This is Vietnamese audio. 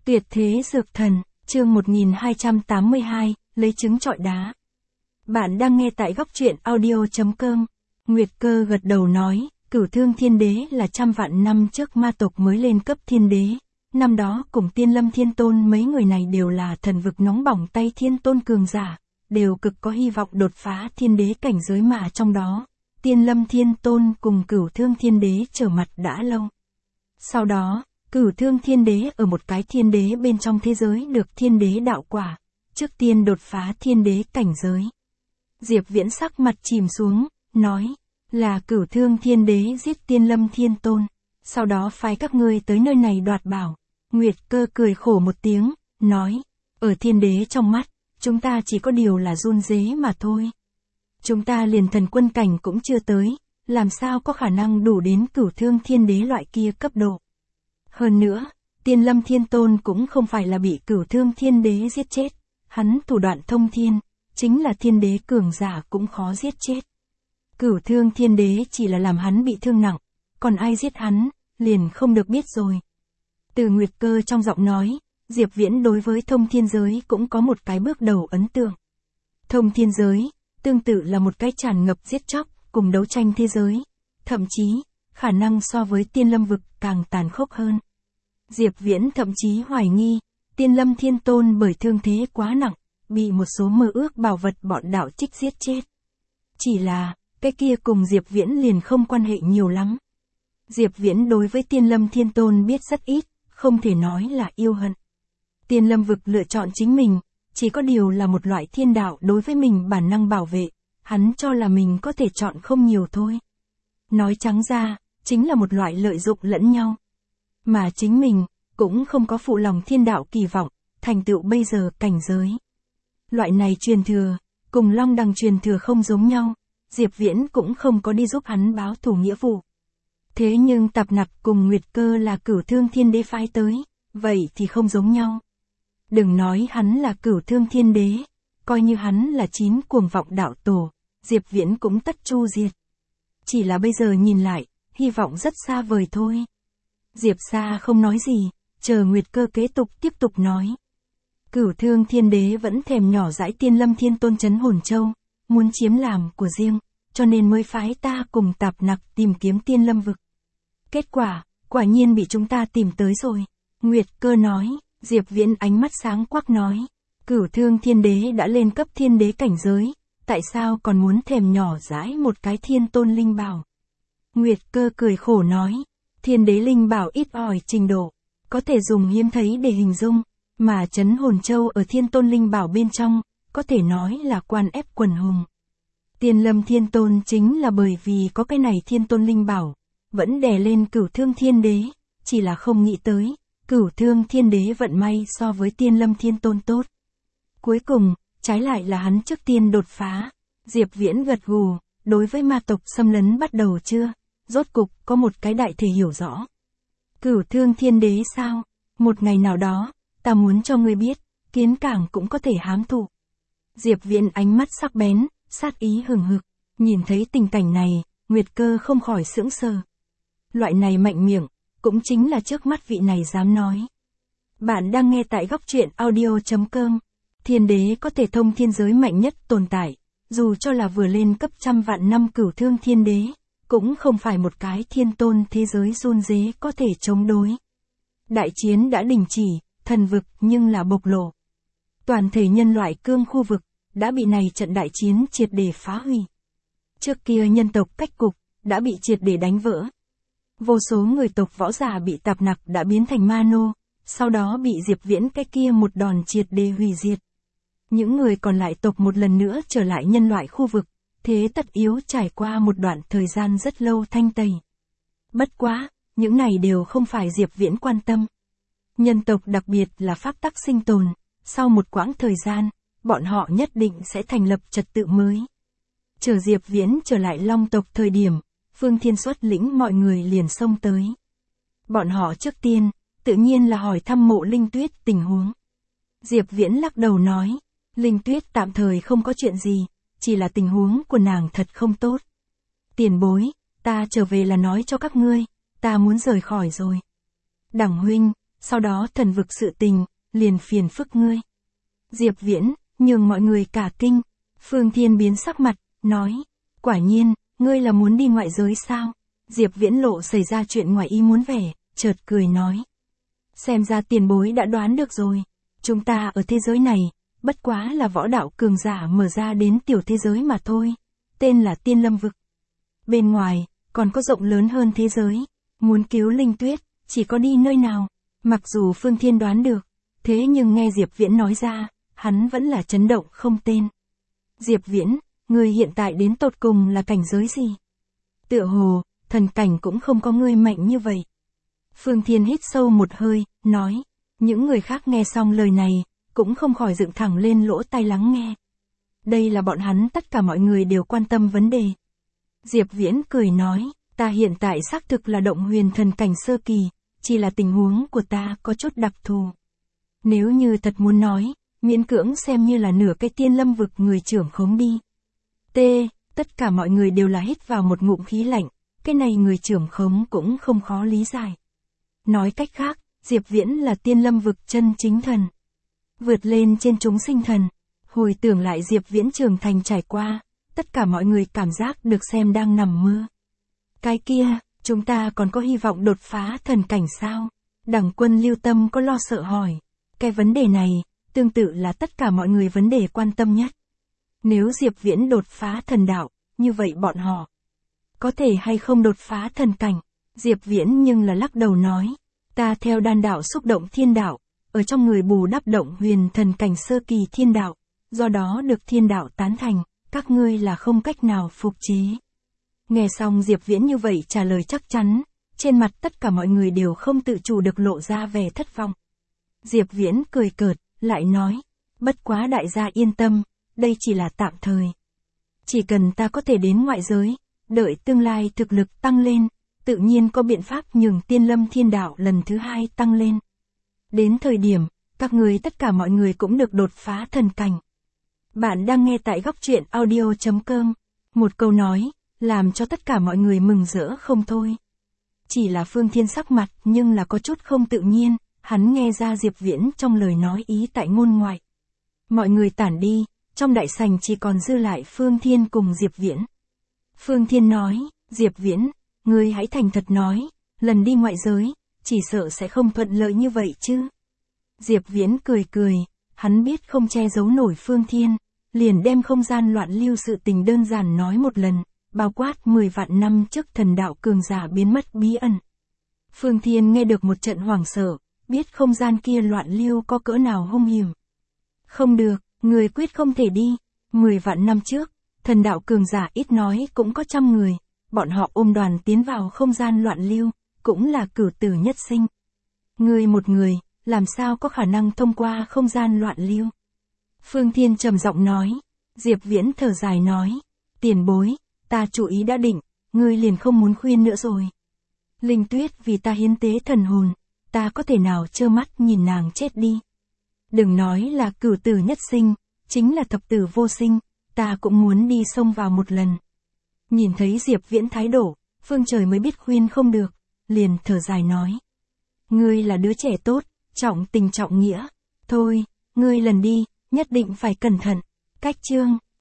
Tuyệt thế dược thần, chương 1282, lấy trứng trọi đá. Bạn đang nghe tại góc truyện audio.com. Nguyệt Cơ gật đầu nói, Cửu Thương Thiên Đế là 100 vạn năm trước ma tộc mới lên cấp thiên đế. Năm đó cùng Tiên Lâm Thiên Tôn mấy người này đều là thần vực nóng bỏng tay thiên tôn cường giả, đều cực có hy vọng đột phá thiên đế cảnh giới mà trong đó. Tiên Lâm Thiên Tôn cùng Cửu Thương Thiên Đế trở mặt đã lâu. Sau đó, Cửu Thương Thiên Đế ở một cái thiên đế bên trong thế giới được thiên đế đạo quả, trước tiên đột phá thiên đế cảnh giới. Diệp Viễn sắc mặt chìm xuống, nói, là Cửu Thương Thiên Đế giết Tiên Lâm Thiên Tôn, sau đó phái các ngươi tới nơi này đoạt bảo. Nguyệt Cơ cười khổ một tiếng, nói, ở thiên đế trong mắt, chúng ta chỉ có điều là run rế mà thôi. Chúng ta liền thần quân cảnh cũng chưa tới, làm sao có khả năng đủ đến Cửu Thương Thiên Đế loại kia cấp độ. Hơn nữa, Tiên Lâm Thiên Tôn cũng không phải là bị Cửu Thương Thiên Đế giết chết, hắn thủ đoạn thông thiên, chính là thiên đế cường giả cũng khó giết chết. Cửu Thương Thiên Đế chỉ là làm hắn bị thương nặng, còn ai giết hắn, liền không được biết rồi. Từ Nguyệt Cơ trong giọng nói, Diệp Viễn đối với thông thiên giới cũng có một cái bước đầu ấn tượng. Thông thiên giới, tương tự là một cái tràn ngập giết chóc, cùng đấu tranh thế giới, thậm chí, khả năng so với Tiên Lâm vực càng tàn khốc hơn. Diệp Viễn thậm chí hoài nghi, Tiên Lâm Thiên Tôn bởi thương thế quá nặng, bị một số mơ ước bảo vật bọn đạo trích giết chết. Chỉ là, cái kia cùng Diệp Viễn liền không quan hệ nhiều lắm. Diệp Viễn đối với Tiên Lâm Thiên Tôn biết rất ít, không thể nói là yêu hận. Tiên Lâm vực lựa chọn chính mình, chỉ có điều là một loại thiên đạo đối với mình bản năng bảo vệ, hắn cho là mình có thể chọn không nhiều thôi. Nói trắng ra, chính là một loại lợi dụng lẫn nhau. Mà chính mình, cũng không có phụ lòng thiên đạo kỳ vọng, thành tựu bây giờ cảnh giới. Loại này truyền thừa, cùng Long Đằng truyền thừa không giống nhau, Diệp Viễn cũng không có đi giúp hắn báo thù nghĩa vụ. Thế nhưng Tạp Nặc cùng Nguyệt Cơ là Cửu Thương Thiên Đế phái tới, vậy thì không giống nhau. Đừng nói hắn là Cửu Thương Thiên Đế, coi như hắn là 9 cuồng vọng đạo tổ, Diệp Viễn cũng tất chu diệt. Chỉ là bây giờ nhìn lại, hy vọng rất xa vời thôi. Diệp Sa không nói gì, chờ Nguyệt Cơ tiếp tục nói. Cửu Thương Thiên Đế vẫn thèm nhỏ dãi Tiên Lâm Thiên Tôn trấn Hồn Châu, muốn chiếm làm của riêng, cho nên mới phái ta cùng Tạp Nặc tìm kiếm Tiên Lâm vực. Kết quả, quả nhiên bị chúng ta tìm tới rồi. Nguyệt Cơ nói, Diệp Viễn ánh mắt sáng quắc nói, Cửu Thương Thiên Đế đã lên cấp thiên đế cảnh giới, tại sao còn muốn thèm nhỏ dãi một cái thiên tôn linh bảo? Nguyệt Cơ cười khổ nói, thiên đế linh bảo ít ỏi trình độ, có thể dùng hiếm thấy để hình dung, mà trấn Hồn Châu ở thiên tôn linh bảo bên trong, có thể nói là quan ép quần hùng. Tiên Lâm Thiên Tôn chính là bởi vì có cái này thiên tôn linh bảo, vẫn đè lên Cửu Thương Thiên Đế, chỉ là không nghĩ tới, Cửu Thương Thiên Đế vận may so với Tiên Lâm Thiên Tôn tốt. Cuối cùng, trái lại là hắn trước tiên đột phá. Diệp Viễn gật gù, đối với ma tộc xâm lấn bắt đầu chưa? Rốt cục có một cái đại thể hiểu rõ. Cửu Thương Thiên Đế sao? Một ngày nào đó, ta muốn cho ngươi biết, kiến cảng cũng có thể hám thụ. Diệp Viễn ánh mắt sắc bén, sát ý hừng hực, nhìn thấy tình cảnh này, Nguyệt Cơ không khỏi sững sờ. Loại này mạnh miệng, cũng chính là trước mắt vị này dám nói. Bạn đang nghe tại góc truyện audio.com. Thiên đế có thể thông thiên giới mạnh nhất tồn tại, dù cho là vừa lên cấp 100 vạn năm Cửu Thương Thiên Đế, cũng không phải một cái thiên tôn thế giới run rế có thể chống đối. Đại chiến đã đình chỉ, thần vực nhưng là bộc lộ. Toàn thể nhân loại cương khu vực, đã bị này trận đại chiến triệt để phá hủy. Trước kia nhân tộc cách cục, đã bị triệt để đánh vỡ. Vô số người tộc võ giả bị Tạp Nặc đã biến thành ma nô, sau đó bị Diệp Viễn cái kia một đòn triệt để hủy diệt. Những người còn lại tộc một lần nữa trở lại nhân loại khu vực, thế tất yếu trải qua một đoạn thời gian rất lâu thanh tẩy. Bất quá, những này đều không phải Diệp Viễn quan tâm. Nhân tộc đặc biệt là pháp tắc sinh tồn, sau một quãng thời gian, bọn họ nhất định sẽ thành lập trật tự mới. Chờ Diệp Viễn trở lại Long tộc thời điểm, Phương Thiên xuất lĩnh mọi người liền xông tới. Bọn họ trước tiên, tự nhiên là hỏi thăm Mộ Linh Tuyết tình huống. Diệp Viễn lắc đầu nói, Linh Tuyết tạm thời không có chuyện gì, chỉ là tình huống của nàng thật không tốt. Tiền bối, ta trở về là nói cho các ngươi, ta muốn rời khỏi rồi. Đẳng huynh, sau đó thần vực sự tình, liền phiền phức ngươi. Diệp Viễn, nhường mọi người cả kinh. Phương Thiên biến sắc mặt, nói, quả nhiên, ngươi là muốn đi ngoại giới sao? Diệp Viễn lộ xảy ra chuyện ngoài ý muốn vẻ, chợt cười nói. Xem ra tiền bối đã đoán được rồi. Chúng ta ở thế giới này, bất quá là võ đạo cường giả mở ra đến tiểu thế giới mà thôi. Tên là Tiên Lâm Vực. Bên ngoài, còn có rộng lớn hơn thế giới. Muốn cứu Linh Tuyết, chỉ có đi nơi nào. Mặc dù Phương Thiên đoán được, thế nhưng nghe Diệp Viễn nói ra, hắn vẫn là chấn động không tên. Diệp Viễn, ngươi hiện tại đến tột cùng là cảnh giới gì? Tựa hồ, thần cảnh cũng không có ngươi mạnh như vậy. Phương Thiên hít sâu một hơi, nói. Những người khác nghe xong lời này, cũng không khỏi dựng thẳng lên lỗ tai lắng nghe. Đây là bọn hắn tất cả mọi người đều quan tâm vấn đề. Diệp Viễn cười nói, ta hiện tại xác thực là động huyền thần cảnh sơ kỳ, chỉ là tình huống của ta có chút đặc thù. Nếu như thật muốn nói, miễn cưỡng xem như là nửa cái Tiên Lâm Vực người trưởng khống đi. Tất cả mọi người đều là hít vào một ngụm khí lạnh, cái này người trưởng khống cũng không khó lý giải. Nói cách khác, Diệp Viễn là Tiên Lâm Vực chân chính thần. Vượt lên trên chúng sinh thần. Hồi tưởng lại Diệp Viễn trưởng thành trải qua, tất cả mọi người cảm giác được xem đang nằm mơ. Cái kia, chúng ta còn có hy vọng đột phá thần cảnh sao? Đẳng Quân Lưu Tâm có lo sợ hỏi. Cái vấn đề này, tương tự là tất cả mọi người vấn đề quan tâm nhất. Nếu Diệp Viễn đột phá thần đạo, như vậy bọn họ có thể hay không đột phá thần cảnh? Diệp Viễn nhưng là lắc đầu nói, ta theo đan đạo xúc động thiên đạo, ở trong người bù đắp động huyền thần cảnh sơ kỳ thiên đạo, do đó được thiên đạo tán thành, các ngươi là không cách nào phục chế. Nghe xong Diệp Viễn như vậy trả lời chắc chắn, trên mặt tất cả mọi người đều không tự chủ được lộ ra vẻ thất vọng. Diệp Viễn cười cợt, lại nói, bất quá đại gia yên tâm, đây chỉ là tạm thời. Chỉ cần ta có thể đến ngoại giới, đợi tương lai thực lực tăng lên, tự nhiên có biện pháp nhường Tiên Lâm Thiên Đạo lần thứ 2 tăng lên. Đến thời điểm, các người tất cả mọi người cũng được đột phá thần cảnh. Bạn đang nghe tại góc truyện audio.com. Một câu nói, làm cho tất cả mọi người mừng rỡ không thôi. Chỉ là Phương Thiên sắc mặt nhưng là có chút không tự nhiên, hắn nghe ra Diệp Viễn trong lời nói ý tại ngôn ngoại. Mọi người tản đi, trong đại sảnh chỉ còn dư lại Phương Thiên cùng Diệp Viễn. Phương Thiên nói, Diệp Viễn, ngươi hãy thành thật nói, lần đi ngoại giới, chỉ sợ sẽ không thuận lợi như vậy chứ. Diệp Viễn cười cười, hắn biết không che giấu nổi Phương Thiên, liền đem không gian loạn lưu sự tình đơn giản nói một lần, bao quát 10 vạn năm trước thần đạo cường giả biến mất bí ẩn. Phương Thiên nghe được một trận hoảng sợ, biết không gian kia loạn lưu có cỡ nào hung hiểm. Không được, người quyết không thể đi. 10 vạn năm trước, thần đạo cường giả ít nói cũng có 100 người, bọn họ ôm đoàn tiến vào không gian loạn lưu, cũng là cửu tử nhất sinh. Người một người, làm sao có khả năng thông qua không gian loạn lưu? Phương Thiên trầm giọng nói. Diệp Viễn thở dài nói, tiền bối, ta chủ ý đã định, ngươi liền không muốn khuyên nữa rồi. Linh Tuyết vì ta hiến tế thần hồn, ta có thể nào trơ mắt nhìn nàng chết đi. Đừng nói là cửu tử nhất sinh, chính là thập tử vô sinh, ta cũng muốn đi xông vào một lần. Nhìn thấy Diệp Viễn thái độ, Phương Trời mới biết khuyên không được, liền thở dài nói. Ngươi là đứa trẻ tốt, trọng tình trọng nghĩa. Thôi, ngươi lần đi, nhất định phải cẩn thận. Cách chương